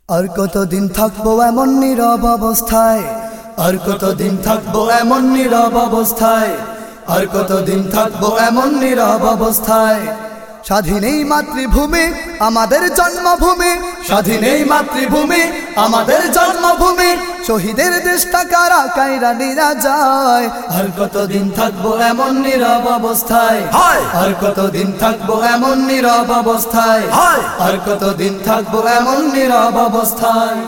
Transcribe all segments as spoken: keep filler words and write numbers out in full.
আর কতদিন থাকবো এমন নীরব অবস্থায়, আর কতদিন থাকবো এমন নীরব অবস্থায়, আর কতদিন থাকবো এমন নীরব অবস্থায়। স্বাধীন এই মাতৃভূমি আমাদের জন্মভূমি, স্বাধীন এই মাতৃভূমি আমাদের জন্মভূমি, শহীদের দেশটা কারা কায়রা নিরা যায়। আর কতদিন থাকবো এমন নীরব অবস্থায়, আর কতদিন থাকবো এমন নীরব অবস্থায়, আর কতদিন থাকবো এমন নীরব অবস্থায়।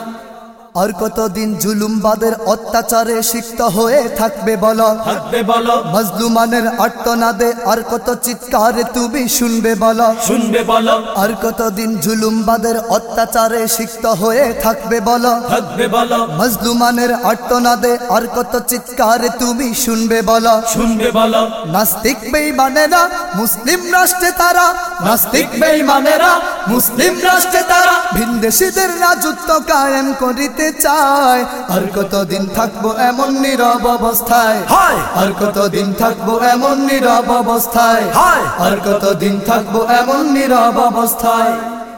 আর কতদিন জুলুমবাদের অত্যাচারে সিক্ত হয়ে থাকবে বলো, থাকবে বলো মাজলুমানের আর্তনাদে, আর কত চিৎকারে তুমি শুনবে বলো, শুনবে বলো। আর কতদিন জুলুমবাদের অত্যাচারে সিক্ত হয়ে থাকবে বলো, থাকবে বলো মাজলুমানের আর্তনাদে, আর কত চিৎকারে তুমি শুনবে বলো, শুনবে বলো। নাস্তিক বেঈমানেরা মুসলিম রাষ্ট্রে তারা, নাস্তিক বেঈমানেরা মুসলিম রাষ্ট্রে তারা ভিনদেশীদের রাজত্ব কায়েম করিতে চায়। আর কতদিন থাকবো এমন নীরব অবস্থায়, আর কতদিন থাকবো এমন নীরব অবস্থায়, আর কতদিন থাকবো এমন নীরব অবস্থায়।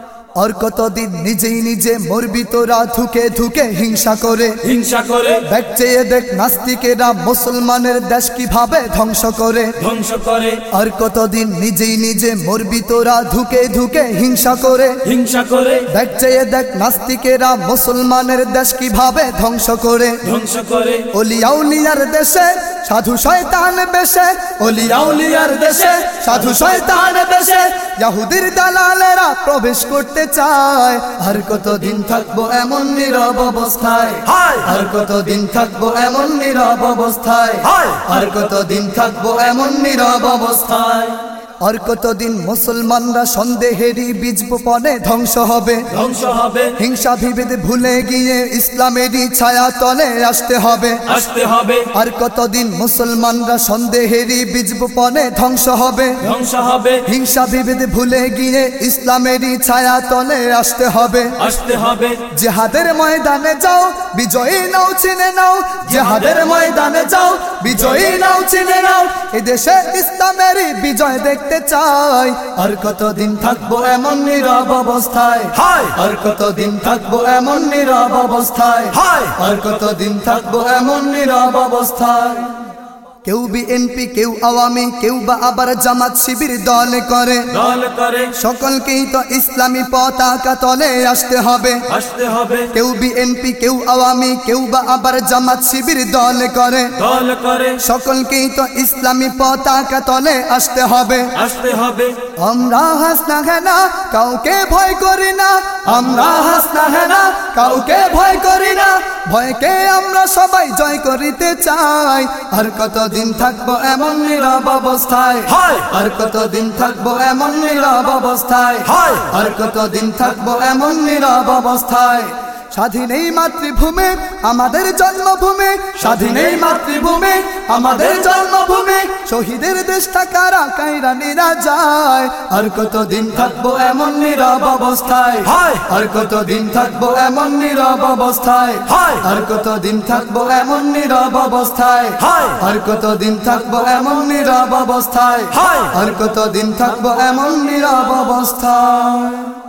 আর কতদিন নিজেই নিজে মরবি তোরা ধুকে ধুকে হিংসা করে, হিংসা করে দেখ চেয়ে দেখ নাস্তিকেরা মুসলমানের দেশ কিভাবে ধ্বংস করে, ধ্বংস করে। আর কতদিন নিজেই নিজে মরবি তোরা ধুকে ধুকে হিংসা করে, হিংসা করে দেখ চেয়ে দেখ নাস্তিকেরা মুসলমানের দেশ কিভাবে ধ্বংস করে, ধ্বংস করে। ওলিয়া উলিয়ার দেশে সাধু শয়তান বেশে, ওলিয়া উলিয়ার দেশে সাধু শয়তান বেশে ইহুদির দালালেরা প্রবেশ করতে চায়। আর কতদিন থাকবো এমন নীরব অবস্থায়, আর কতদিন থাকবো এমন নীরব অবস্থায়, আর কতদিন থাকবো এমন নীরব অবস্থায়। আর কতদিন মুসলমানরা সন্দেহেরই বীজ বপনে ধ্বংস হবে, ধ্বংস হবে। হিংসা বিভেদ ভুলে গিয়ে ইসলামেরই ছায়া তলে আসতে হবে, আসতে হবে। আর কতদিন মুসলমানরা সন্দেহেরই বীজ বপনে ধ্বংস হবে, ধ্বংস হবে। হিংসা বিভেদ ভুলে গিয়ে ইসলামেরই ছায়া তলে আসতে হবে, আসতে হবে। জিহাদের ময়দানে যাও বিজয়ী নাও চিনে নাও, জিহাদের ময়দানে যাও বিজয়ী নাও চিনে নাও। এদেশে ইসলামেরই বিজয় দেখতে চাই। আর কতদিন থাকবো এমন নীরব অবস্থায়, আর কতদিন থাকবো এমন নীরব অবস্থায়, আর কতদিন থাকবো এমন নীরব অবস্থায়। কেউ বিএনপি কেউ আওয়ামী কেউ বা আবার জামাত শিবির দল করে, দল করে। সকলকেই তো ইসলামী পতাকা তলে আসতে হবে, আসতে হবে। কেউ বিএনপি কেউ আওয়ামী কেউ বা আবার জামাত শিবির দল করে, দল করে। সকলকেই তো ইসলামী পতাকা তলে আসতে হবে, আসতে হবে। আমরা হাসনা হেনা কাউকে ভয় করি না, আমরা হাসনা হেনা কাউকে ভয় করি না, ভয়কে আমরা সবাই জয় করিতে চাই। আর কতদিন থাকবো এমন নীরব অবস্থায়, আর কতদিন থাকবো এমন নীরব অবস্থায়, আর কতদিন থাকবো এমন নীরব অবস্থায়। স্বাধীন এই মাতৃভূমি আমাদের জন্মভূমি, স্বাধীন এই মাতৃভূমি আমাদের জন্মভূমি, শহীদের দেশটা কারা কায়রা নিরা যায়। আর কতদিন থাকবো এমন নীরব অবস্থায়, আর কতদিন থাকবো এমন নীরব অবস্থায়, আর কতদিন থাকবো এমন নীরব অবস্থায়, আর কতদিন থাকবো এমন নীরব অবস্থায়, আর কতদিন থাকবো এমন নীরব অবস্থায়।